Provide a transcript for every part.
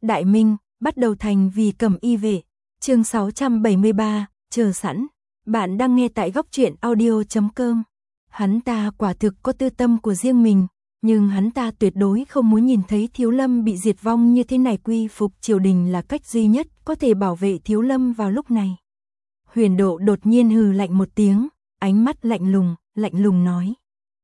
Đại Minh, bắt đầu thành vì Cẩm Y vệ. Chương 673, chờ sẵn. Bạn đang nghe tại góc truyện audio.com. Hắn ta quả thực có tư tâm của riêng mình, nhưng hắn ta tuyệt đối không muốn nhìn thấy Thiếu Lâm bị diệt vong như thế này. Quy phục triều đình là cách duy nhất có thể bảo vệ Thiếu Lâm vào lúc này. Huyền Độ đột nhiên hừ lạnh một tiếng, ánh mắt lạnh lùng nói.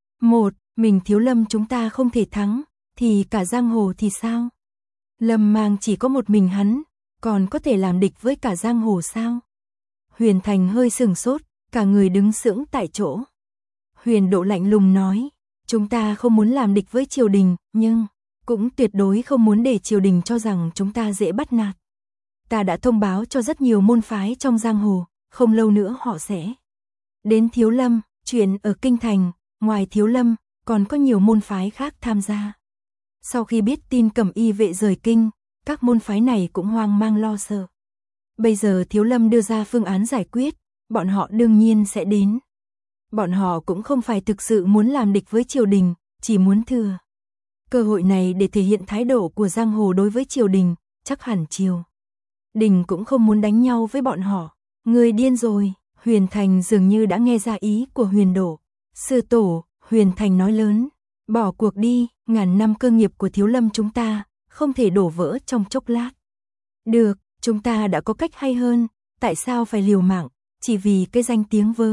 Mình Thiếu Lâm chúng ta không thể thắng, thì cả giang hồ thì sao? Lâm Mang chỉ có một mình hắn, còn có thể làm địch với cả giang hồ sao? Huyền Thành hơi sừng sốt, cả người đứng sững tại chỗ. Huyền Độ lạnh lùng nói, chúng ta không muốn làm địch với triều đình, nhưng cũng tuyệt đối không muốn để triều đình cho rằng chúng ta dễ bắt nạt. Ta đã thông báo cho rất nhiều môn phái trong giang hồ, không lâu nữa họ sẽ đến Thiếu Lâm. Chuyện ở Kinh Thành, ngoài Thiếu Lâm, còn có nhiều môn phái khác tham gia. Sau khi biết tin Cẩm Y vệ rời kinh, các môn phái này cũng hoang mang lo sợ. Bây giờ Thiếu Lâm đưa ra phương án giải quyết, bọn họ đương nhiên sẽ đến. Bọn họ cũng không phải thực sự muốn làm địch với triều đình, chỉ muốn thừa cơ hội này để thể hiện thái độ của giang hồ đối với triều đình. Chắc hẳn triều đình cũng không muốn đánh nhau với bọn họ. Người điên rồi. Huyền Thành dường như đã nghe ra ý của Huyền Độ. Sư tổ, Huyền Thành nói lớn, bỏ cuộc đi, ngàn năm cơ nghiệp của Thiếu Lâm chúng ta không thể đổ vỡ trong chốc lát. Được, chúng ta đã có cách hay hơn, tại sao phải liều mạng, chỉ vì cái danh tiếng vớ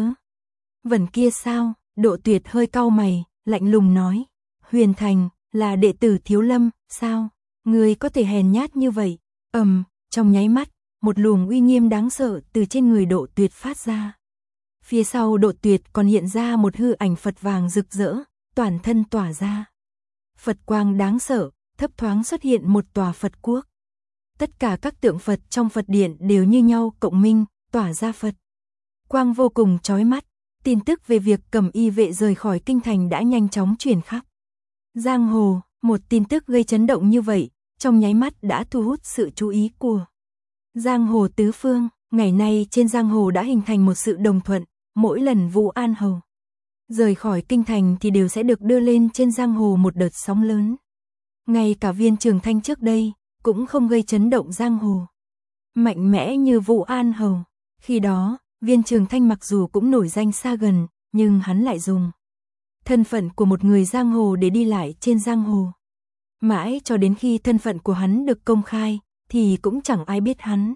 vẩn kia sao? Độ Tuyệt hơi cau mày, lạnh lùng nói, Huyền Thành là đệ tử Thiếu Lâm, sao? Người có thể hèn nhát như vậy? Trong nháy mắt, một luồng uy nghiêm đáng sợ từ trên người Độ Tuyệt phát ra. Phía sau Độ Tuyệt còn hiện ra một hư ảnh Phật vàng rực rỡ, toàn thân tỏa ra Phật quang đáng sợ, thấp thoáng xuất hiện một tòa Phật quốc. Tất cả các tượng Phật trong Phật điện đều như nhau cộng minh, tỏa ra Phật quang vô cùng chói mắt. Tin tức về việc Cẩm Y vệ rời khỏi kinh thành đã nhanh chóng truyền khắp giang hồ. Một tin tức gây chấn động như vậy, trong nháy mắt đã thu hút sự chú ý của giang hồ tứ phương. Ngày nay trên giang hồ đã hình thành một sự đồng thuận, mỗi lần Vũ An Hầu rời khỏi kinh thành thì đều sẽ được đưa lên trên giang hồ một đợt sóng lớn. Ngay cả Viên Trường Thanh trước đây cũng không gây chấn động giang hồ mạnh mẽ như Vũ An Hầu. Khi đó, Viên Trường Thanh mặc dù cũng nổi danh xa gần, nhưng hắn lại dùng thân phận của một người giang hồ để đi lại trên giang hồ. Mãi cho đến khi thân phận của hắn được công khai, thì cũng chẳng ai biết hắn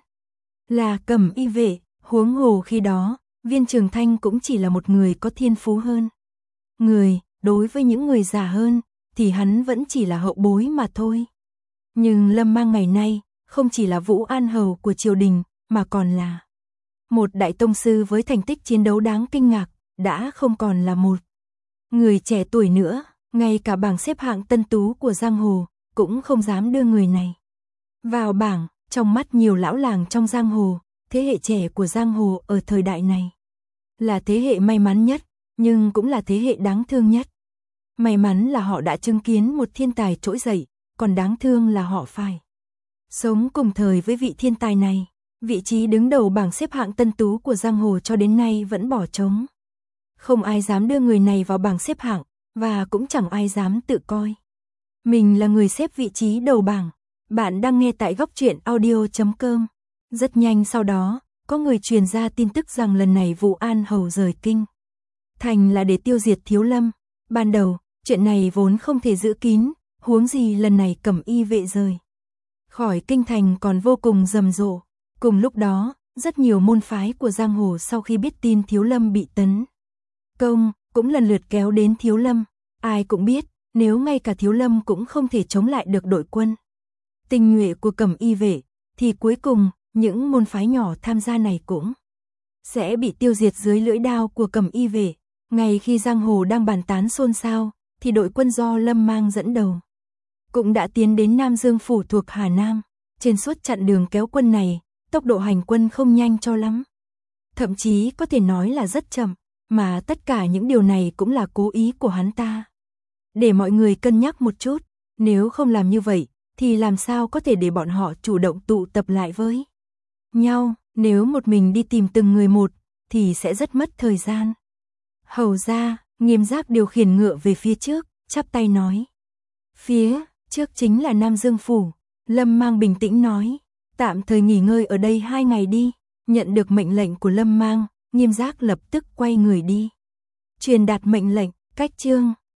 là Cẩm Y vệ. Huống hồ khi đó, Viên Trường Thanh cũng chỉ là một người có thiên phú hơn người, đối với những người già hơn, thì hắn vẫn chỉ là hậu bối mà thôi. Nhưng Lâm Mang ngày nay, không chỉ là Vũ An Hầu của triều đình, mà còn là một đại tông sư với thành tích chiến đấu đáng kinh ngạc, đã không còn là một người trẻ tuổi nữa. Ngay cả bảng xếp hạng tân tú của giang hồ, cũng không dám đưa người này vào bảng. Trong mắt nhiều lão làng trong giang hồ, thế hệ trẻ của giang hồ ở thời đại này là thế hệ may mắn nhất, nhưng cũng là thế hệ đáng thương nhất. May mắn là họ đã chứng kiến một thiên tài trỗi dậy, còn đáng thương là họ phải sống cùng thời với vị thiên tài này. Vị trí đứng đầu bảng xếp hạng tân tú của giang hồ cho đến nay vẫn bỏ trống. Không ai dám đưa người này vào bảng xếp hạng, và cũng chẳng ai dám tự coi mình là người xếp vị trí đầu bảng. Bạn đang nghe tại góc truyện audio.com. Rất nhanh sau đó, có người truyền ra tin tức rằng lần này Vũ An Hầu rời kinh thành là để tiêu diệt Thiếu Lâm. Ban đầu, chuyện này vốn không thể giữ kín, huống gì lần này Cẩm Y vệ rời khỏi kinh thành còn vô cùng rầm rộ. Cùng lúc đó, rất nhiều môn phái của giang hồ sau khi biết tin Thiếu Lâm bị tấn công, cũng lần lượt kéo đến Thiếu Lâm. Ai cũng biết, nếu ngay cả Thiếu Lâm cũng không thể chống lại được đội quân tinh nhuệ của Cẩm Y vệ, thì cuối cùng, những môn phái nhỏ tham gia này cũng sẽ bị tiêu diệt dưới lưỡi đao của Cẩm Y vệ. Ngay khi giang hồ đang bàn tán xôn xao, thì đội quân do Lâm Mang dẫn đầu cũng đã tiến đến Nam Dương phủ thuộc Hà Nam. Trên suốt chặng đường kéo quân này, tốc độ hành quân không nhanh cho lắm, thậm chí có thể nói là rất chậm, mà tất cả những điều này cũng là cố ý của hắn ta. Để mọi người cân nhắc một chút, nếu không làm như vậy, thì làm sao có thể để bọn họ chủ động tụ tập lại với nhau. Nếu một mình đi tìm từng người một, thì sẽ rất mất thời gian. Hầu ra, Nghiêm Giác điều khiển ngựa về phía trước, chắp tay nói. Phía trước chính là Nam Dương phủ. Lâm Mang bình tĩnh nói, tạm thời nghỉ ngơi ở đây 2 ngày đi. Nhận được mệnh lệnh của Lâm Mang, Nghiêm Giác lập tức quay người đi. Truyền đạt mệnh lệnh, cách chương